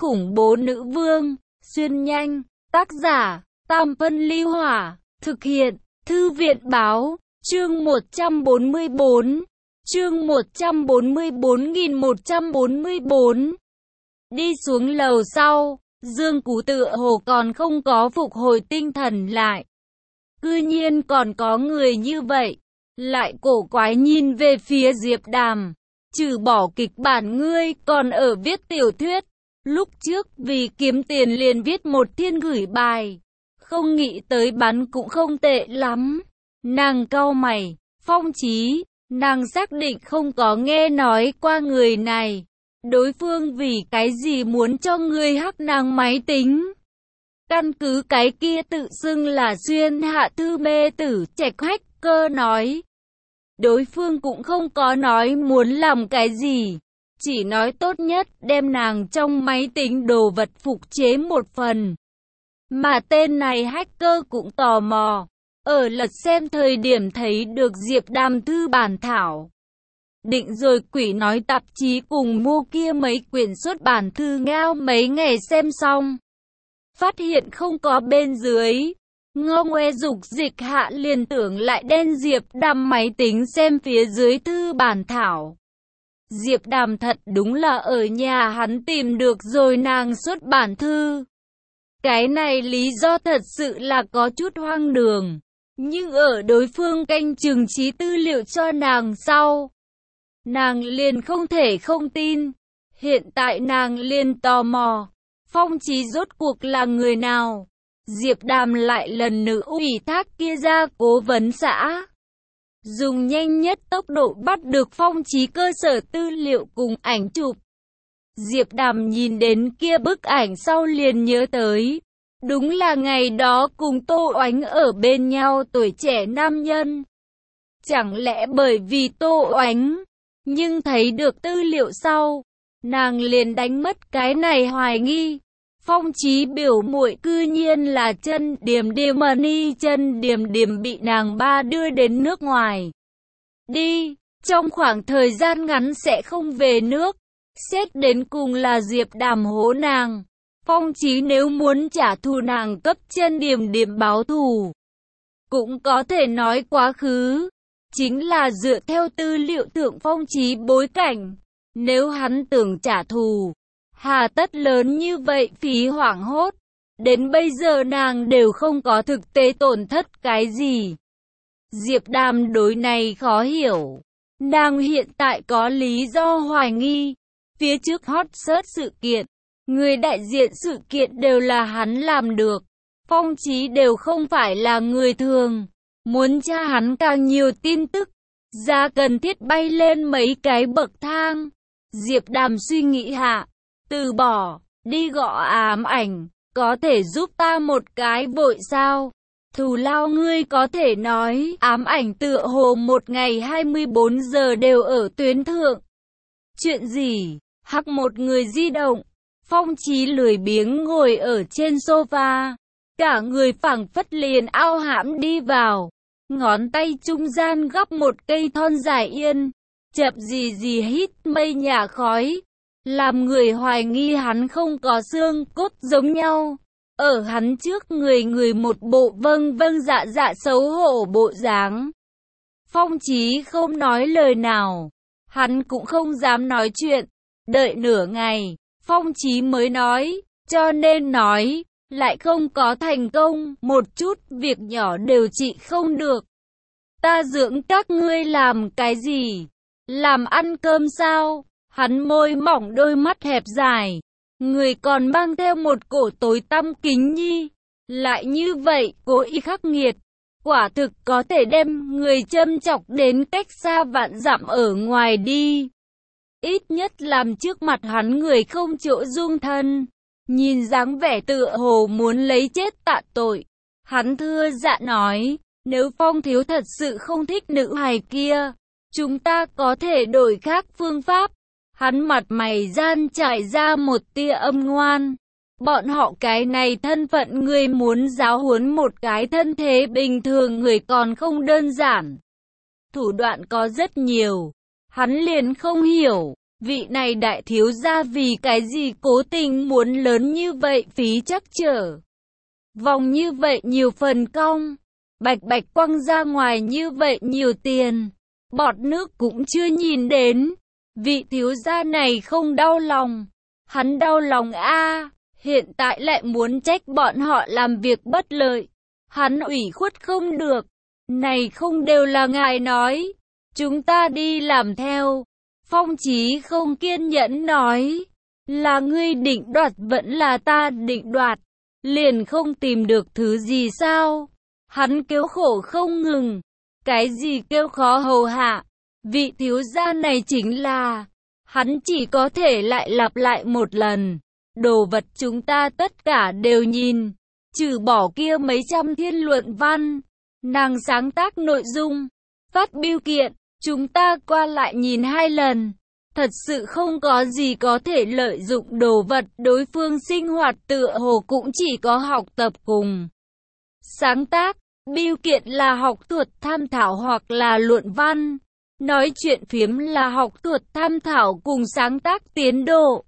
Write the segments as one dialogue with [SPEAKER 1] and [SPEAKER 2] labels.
[SPEAKER 1] khủng bố nữ vương, xuyên nhanh, tác giả, Tam Phân Ly Hỏa, thực hiện, Thư viện Báo, chương 144, chương 144.144. Đi xuống lầu sau, Dương Cú tựa hồ còn không có phục hồi tinh thần lại. Cư nhiên còn có người như vậy, lại cổ quái nhìn về phía Diệp Đàm. Trừ bỏ kịch bản ngươi còn ở viết tiểu thuyết, lúc trước vì kiếm tiền liền viết một thiên gửi bài, không nghĩ tới bán cũng không tệ lắm. Nàng cau mày, Phong Chí, nàng xác định không có nghe nói qua người này. Đối phương vì cái gì muốn cho ngươi hack nàng máy tính? Căn cứ cái kia tự xưng là xuyên hạ thư mê tử Trạch hacker nói. Đối phương cũng không có nói muốn làm cái gì, chỉ nói tốt nhất đem nàng trong máy tính đồ vật phục chế một phần. Mà tên này hacker cũng tò mò, ở lật xem thời điểm thấy được Diệp Đàm thư bản thảo. Định rồi quỷ nói tạp chí cùng mua kia mấy quyển xuất bản thư ngao mấy ngày xem xong. Phát hiện không có bên dưới. Ngô ngoe dục dịch hạ liền tưởng lại đen Diệp Đàm máy tính xem phía dưới thư bản thảo. Diệp Đàm thật đúng là ở nhà hắn tìm được rồi nàng xuất bản thư. Cái này lý do thật sự là có chút hoang đường. Nhưng ở đối phương canh chừng trí tư liệu cho nàng sau, nàng liền không thể không tin. Hiện tại nàng liền tò mò, Phong Chí rốt cuộc là người nào? Diệp Đàm lại lần nữa ủy thác kia ra cố vấn xã. Dùng nhanh nhất tốc độ bắt được Phong Chí cơ sở tư liệu cùng ảnh chụp. Diệp Đàm nhìn đến kia bức ảnh sau liền nhớ tới. Đúng là ngày đó cùng Tô Oánh ở bên nhau tuổi trẻ nam nhân. Chẳng lẽ bởi vì Tô Oánh, nhưng thấy được tư liệu sau, nàng liền đánh mất cái này hoài nghi. Phong Chí biểu muội cư nhiên là Chân Điềm Điềm Money, Chân Điềm Điềm bị nàng ba đưa đến nước ngoài. Đi, trong khoảng thời gian ngắn sẽ không về nước. Xét đến cùng là Diệp Đàm hố nàng. Phong Chí nếu muốn trả thù nàng cấp Chân Điềm Điềm báo thù, cũng có thể nói quá khứ. Chính là dựa theo tư liệu thượng Phong Chí bối cảnh. Nếu hắn tưởng trả thù, hà tất lớn như vậy phí hoảng hốt. Đến bây giờ nàng đều không có thực tế tổn thất cái gì. Diệp Đàm đối này khó hiểu. Nàng hiện tại có lý do hoài nghi. Phía trước hot search sự kiện, người đại diện sự kiện đều là hắn làm được. Phong Chí đều không phải là người thường. Muốn tra hắn càng nhiều tin tức, ra cần thiết bay lên mấy cái bậc thang. Diệp Đàm suy nghĩ hạ, từ bỏ, đi gõ ám ảnh, có thể giúp ta một cái vội sao? Thù lao ngươi có thể nói, ám ảnh tựa hồ một ngày 24 giờ đều ở tuyến thượng. Chuyện gì? Hắc một người di động. Phong Chí lười biếng ngồi ở trên sofa, cả người phảng phất liền ao hãm đi vào. Ngón tay trung gian gắp một cây thon dài yên, chậm gì gì hít mây nhà khói, làm người hoài nghi hắn không có xương cốt giống nhau. Ở hắn trước người một bộ vâng vâng dạ dạ xấu hổ bộ dáng. Phong Chí không nói lời nào, hắn cũng không dám nói chuyện. Đợi nửa ngày, Phong Chí mới nói, cho nên nói, lại không có thành công, một chút việc nhỏ đều trị không được. Ta dưỡng các ngươi làm cái gì? Làm ăn cơm sao? Hắn môi mỏng đôi mắt hẹp dài, người còn mang theo một cổ tối tăm kính nhi. Lại như vậy, cố ý khắc nghiệt, quả thực có thể đem người châm chọc đến cách xa vạn dặm ở ngoài đi. Ít nhất làm trước mặt hắn người không chỗ dung thân. Nhìn dáng vẻ tựa hồ muốn lấy chết tạ tội, hắn thưa dạ nói, nếu Phong thiếu thật sự không thích nữ hài kia, chúng ta có thể đổi khác phương pháp. Hắn mặt mày gian trải ra một tia âm ngoan. Bọn họ cái này thân phận người muốn giáo huấn một cái thân thế bình thường người còn không đơn giản. Thủ đoạn có rất nhiều, hắn liền không hiểu. Vị này đại thiếu gia vì cái gì cố tình muốn lớn như vậy phí chắc trở. Vòng như vậy nhiều phần cong, bạch bạch quăng ra ngoài như vậy nhiều tiền, bọt nước cũng chưa nhìn đến. Vị thiếu gia này không đau lòng, hắn đau lòng a, hiện tại lại muốn trách bọn họ làm việc bất lợi. Hắn ủy khuất không được, này không đều là ngài nói, chúng ta đi làm theo. Phong Chí không kiên nhẫn nói, là ngươi định đoạt vẫn là ta định đoạt, liền không tìm được thứ gì sao? Hắn kêu khổ không ngừng, cái gì kêu khó hầu hạ, vị thiếu gia này chính là, hắn chỉ có thể lại lặp lại một lần, đồ vật chúng ta tất cả đều nhìn, trừ bỏ kia mấy trăm thiên luận văn, nàng sáng tác nội dung, phát biêu kiện, chúng ta qua lại nhìn 2 lần. Thật sự không có gì có thể lợi dụng đồ vật, đối phương sinh hoạt tựa hồ cũng chỉ có học tập cùng sáng tác, biêu kiện là học thuật tham thảo hoặc là luận văn, nói chuyện phiếm là học thuật tham thảo cùng sáng tác tiến độ.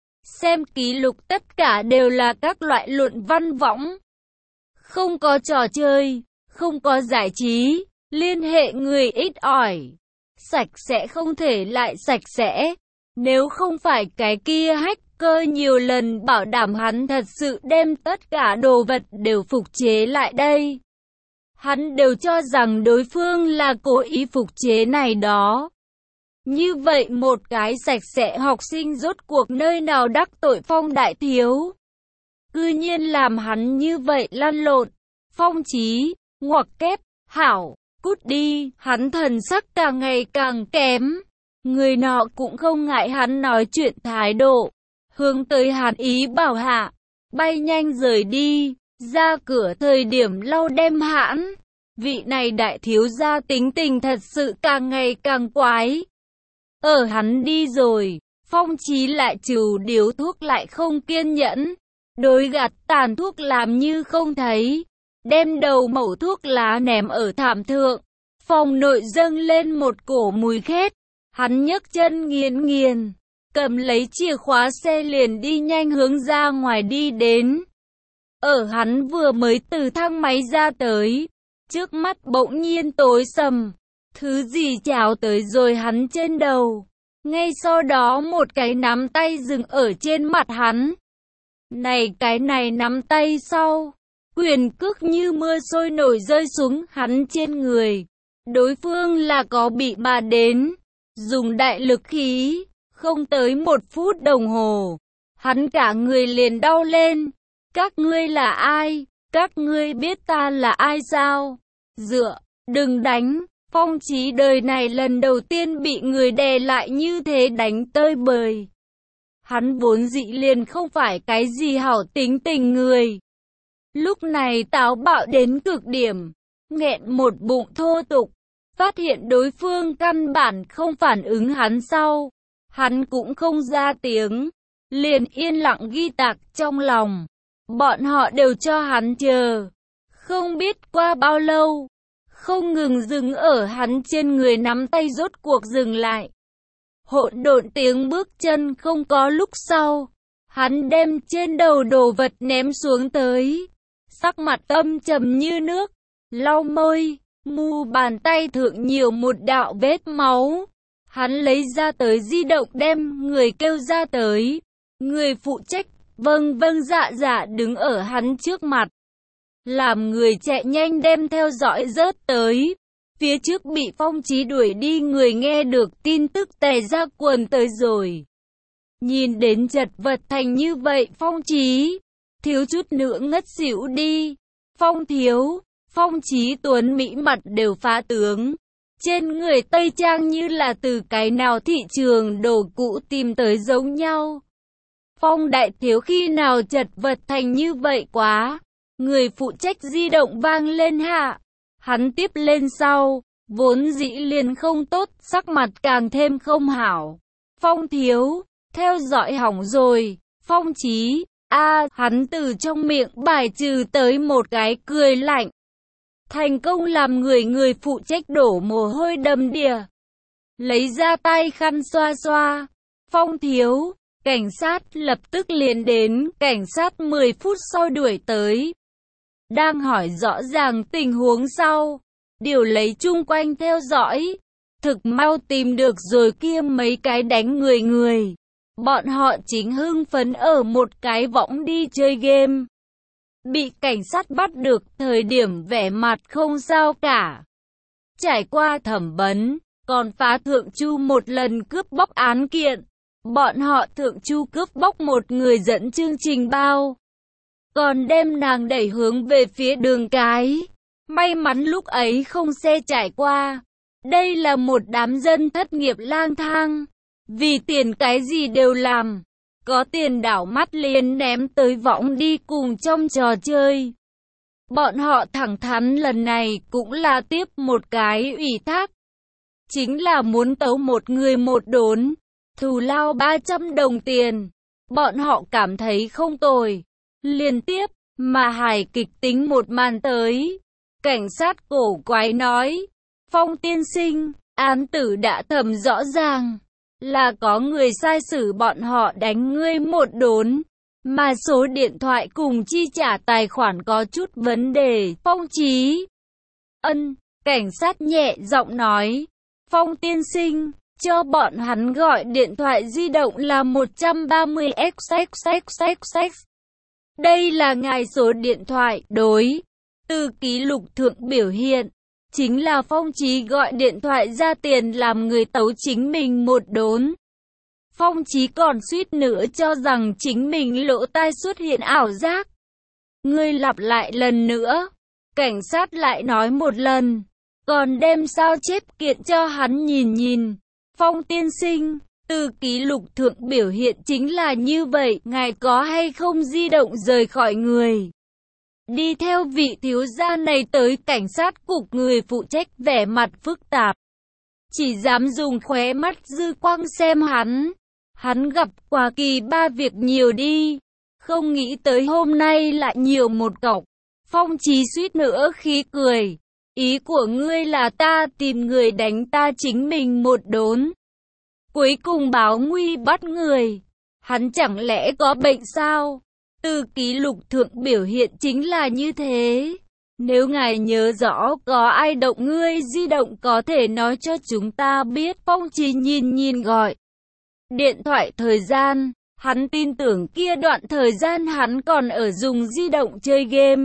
[SPEAKER 1] Xem ký lục tất cả đều là các loại luận văn võng. Không có trò chơi, không có giải trí, liên hệ người ít ỏi. Sạch sẽ không thể lại sạch sẽ. Nếu không phải cái kia hacker nhiều lần bảo đảm hắn thật sự đem tất cả đồ vật đều phục chế lại đây. Hắn đều cho rằng đối phương là cố ý phục chế này đó. Như vậy một cái sạch sẽ học sinh rốt cuộc nơi nào đắc tội Phong đại thiếu. Cư nhiên làm hắn như vậy lăn lộn. Phong Chí, ngoặc kép, hảo. Cút đi, hắn thần sắc càng ngày càng kém. Người nọ cũng không ngại hắn nói chuyện thái độ. Hướng tới hắn ý bảo hạ. Bay nhanh rời đi. Ra cửa thời điểm lau đem hãn. Vị này đại thiếu gia tính tình thật sự càng ngày càng quái. Ở hắn đi rồi. Phong Chí lại trừ điếu thuốc lại không kiên nhẫn. Đối gạt tàn thuốc làm như không thấy. Đem đầu mẩu thuốc lá ném ở thảm thượng. Phòng nội dâng lên một cổ mùi khét. Hắn nhấc chân nghiền nghiền. Cầm lấy chìa khóa xe liền đi nhanh hướng ra ngoài đi đến. Ở hắn vừa mới từ thang máy ra tới. Trước mắt bỗng nhiên tối sầm. Thứ gì trào tới rồi hắn trên đầu. Ngay sau đó một cái nắm tay dừng ở trên mặt hắn. Này cái này nắm tay sau. Quyền cước như mưa sôi nổi rơi xuống hắn trên người. Đối phương là có bị mà đến. Dùng đại lực khí. Không tới 1 phút đồng hồ. Hắn cả người liền đau lên. Các ngươi là ai? Các ngươi biết ta là ai sao? Dựa, đừng đánh. Phong Chí đời này lần đầu tiên bị người đè lại như thế đánh tơi bời. Hắn vốn dĩ liền không phải cái gì hảo tính tình người. Lúc này táo bạo đến cực điểm, nghẹn một bụng thô tục, phát hiện đối phương căn bản không phản ứng hắn sau. Hắn cũng không ra tiếng, liền yên lặng ghi tạc trong lòng. Bọn họ đều cho hắn chờ. Không biết qua bao lâu, không ngừng dừng ở hắn trên người nắm tay rốt cuộc dừng lại. Hỗn độn tiếng bước chân không có lúc sau. Hắn đem trên đầu đồ vật ném xuống tới. Sắc mặt âm trầm như nước, lau môi, mu bàn tay thượng nhiều một đạo vết máu. Hắn lấy ra tới di động đem người kêu ra tới. Người phụ trách, vâng vâng dạ dạ đứng ở hắn trước mặt. Làm người chạy nhanh đem theo dõi rớt tới. Phía trước bị Phong Chí đuổi đi người nghe được tin tức tè ra quần tới rồi. Nhìn đến chật vật thành như vậy Phong Chí, thiếu chút nữa ngất xỉu đi. Phong thiếu, Phong Chí tuấn mỹ mặt đều phá tướng. Trên người tây trang như là từ cái nào thị trường đồ cũ tìm tới giống nhau. Phong đại thiếu khi nào chật vật thành như vậy quá. Người phụ trách di động vang lên hạ. Hắn tiếp lên sau, vốn dĩ liền không tốt, sắc mặt càng thêm không hảo. Phong thiếu, theo dõi hỏng rồi. Phong Chí, hắn từ trong miệng bài trừ tới một cái cười lạnh. Thành công làm người phụ trách đổ mồ hôi đầm đìa. Lấy ra tay khăn xoa xoa. Phong thiếu, cảnh sát lập tức liền đến, cảnh sát 10 phút sau đuổi tới. Đang hỏi rõ ràng tình huống sau, điều lấy chung quanh theo dõi. Thực mau tìm được rồi kia mấy cái đánh người. Bọn họ chính hưng phấn ở một cái võng đi chơi game. Bị cảnh sát bắt được thời điểm vẻ mặt không sao cả. Trải qua thẩm vấn, còn phá Thượng Chu một lần cướp bóc án kiện. Bọn họ Thượng Chu cướp bóc một người dẫn chương trình bao. Còn đem nàng đẩy hướng về phía đường cái. May mắn lúc ấy không xe trải qua. Đây là một đám dân thất nghiệp lang thang. Vì tiền cái gì đều làm. Có tiền đảo mắt liền ném tới võng đi cùng trong trò chơi. Bọn họ thẳng thắn lần này cũng là tiếp một cái ủy thác. Chính là muốn tấu một người một đốn. Thù lao 300 đồng tiền. Bọn họ cảm thấy không tồi. Liên tiếp, mà hài kịch tính một màn tới. Cảnh sát cổ quái nói. Phong tiên sinh, án tử đã thẩm rõ ràng. Là có người sai sử bọn họ đánh ngươi một đốn. Mà số điện thoại cùng chi trả tài khoản có chút vấn đề. Phong Chí Ân, cảnh sát nhẹ giọng nói. Phong tiên sinh, cho bọn hắn gọi điện thoại di động là 130XXXXX. Đây là ngài số điện thoại, đối. Từ ký lục thượng biểu hiện. Chính là Phong Chí gọi điện thoại ra tiền làm người tấu chính mình một đốn. Phong Chí còn suýt nữa cho rằng chính mình lỗ tai xuất hiện ảo giác. Ngươi lặp lại lần nữa. Cảnh sát lại nói một lần. Còn đem sao chép kiện cho hắn nhìn. Phong tiên sinh, từ ký lục thượng biểu hiện chính là như vậy. Ngài có hay không di động rời khỏi người? Đi theo vị thiếu gia này tới cảnh sát cục, người phụ trách vẻ mặt phức tạp. Chỉ dám dùng khóe mắt dư quang xem hắn. Hắn gặp qua kỳ ba việc nhiều đi. Không nghĩ tới hôm nay lại nhiều một cọc. Phong Chí suýt nữa khí cười. Ý của ngươi là ta tìm người đánh ta chính mình một đốn. Cuối cùng báo nguy bắt người. Hắn chẳng lẽ có bệnh sao? Từ ký lục thượng biểu hiện chính là như thế. Nếu ngài nhớ rõ có ai động ngươi di động có thể nói cho chúng ta biết. Phong Chí nhìn gọi điện thoại thời gian. Hắn tin tưởng kia đoạn thời gian hắn còn ở dùng di động chơi game.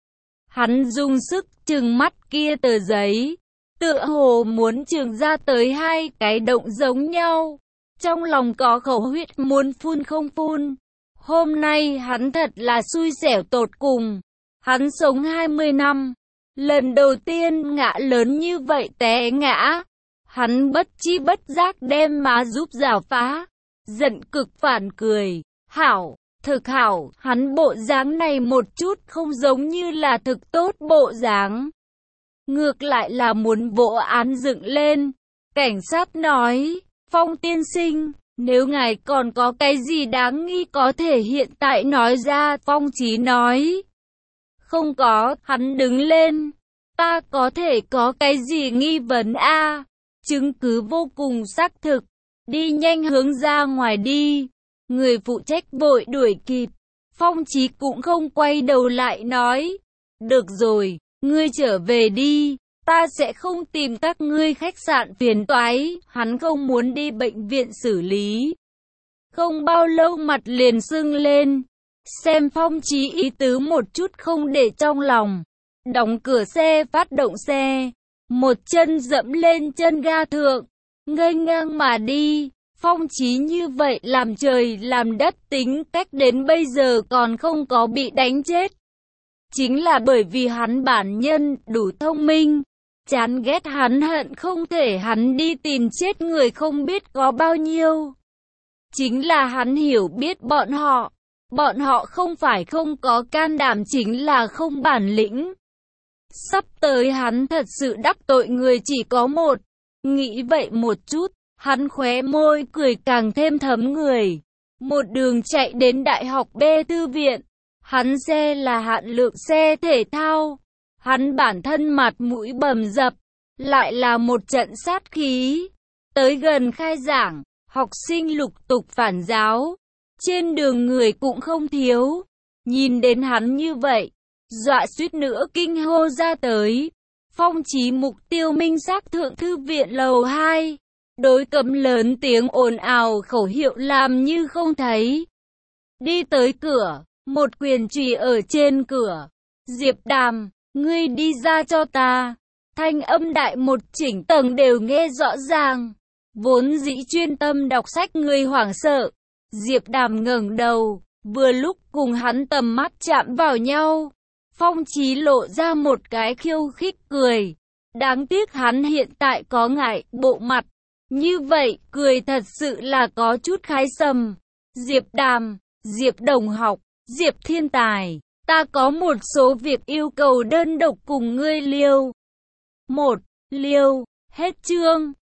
[SPEAKER 1] Hắn dùng sức trừng mắt kia tờ giấy. Tựa hồ muốn trừng ra tới hai cái động giống nhau. Trong lòng có khẩu huyết muốn phun không phun. Hôm nay hắn thật là xui xẻo tột cùng. Hắn sống 20 năm. Lần đầu tiên ngã lớn như vậy té ngã. Hắn bất chi bất giác đem má giúp rào phá. Giận cực phản cười. Hảo, thực hảo. Hắn bộ dáng này một chút không giống như là thực tốt bộ dáng. Ngược lại là muốn vỗ án dựng lên. Cảnh sát nói. Phong tiên sinh, nếu ngài còn có cái gì đáng nghi có thể hiện tại nói ra. Phong Chí nói. Không có. Hắn đứng lên. Ta có thể có cái gì nghi vấn a? Chứng cứ vô cùng xác thực. Đi nhanh hướng ra ngoài đi. Người phụ trách vội đuổi kịp. Phong Chí cũng không quay đầu lại nói. Được rồi, ngươi trở về đi. Ta sẽ không tìm các ngươi khách sạn phiền toái. Hắn không muốn đi bệnh viện xử lý. Không bao lâu mặt liền sưng lên. Xem Phong Chí ý tứ một chút không để trong lòng. Đóng cửa xe, phát động xe. Một chân dẫm lên chân ga thượng. Nghênh ngang mà đi. Phong Chí như vậy làm trời làm đất, tính cách đến bây giờ còn không có bị đánh chết. Chính là bởi vì hắn bản nhân đủ thông minh. Chán ghét hắn hận không thể hắn đi tìm chết người không biết có bao nhiêu. Chính là hắn hiểu biết bọn họ. Bọn họ không phải không có can đảm, chính là không bản lĩnh. Sắp tới hắn thật sự đắc tội người chỉ có một. Nghĩ vậy một chút, hắn khóe môi cười càng thêm thấm người. Một đường chạy đến Đại học B thư viện. Hắn xe là hạn lượng xe thể thao. Hắn bản thân mặt mũi bầm dập. Lại là một trận sát khí. Tới gần khai giảng, Học sinh lục tục phản giáo, trên đường người cũng không thiếu. Nhìn đến hắn như vậy, dọa suýt nữa kinh hô ra tới. Phong Chí mục tiêu minh xác thượng thư viện lầu 2. Đối cấm lớn tiếng ồn ào khẩu hiệu làm như không thấy. Đi tới cửa, một quyền chùy ở trên cửa. Diệp Đàm, ngươi đi ra cho ta. Thanh âm đại một chỉnh tầng đều nghe rõ ràng. Vốn dĩ chuyên tâm đọc sách người hoảng sợ. Diệp Đàm ngẩng đầu, vừa lúc cùng hắn tầm mắt chạm vào nhau. Phong Chí lộ ra một cái khiêu khích cười. Đáng tiếc hắn hiện tại có ngại bộ mặt. Như vậy, cười thật sự là có chút khái sầm. Diệp Đàm, Diệp đồng học, Diệp thiên tài, ta có một số việc yêu cầu đơn độc cùng ngươi liêu. Liêu, hết chương.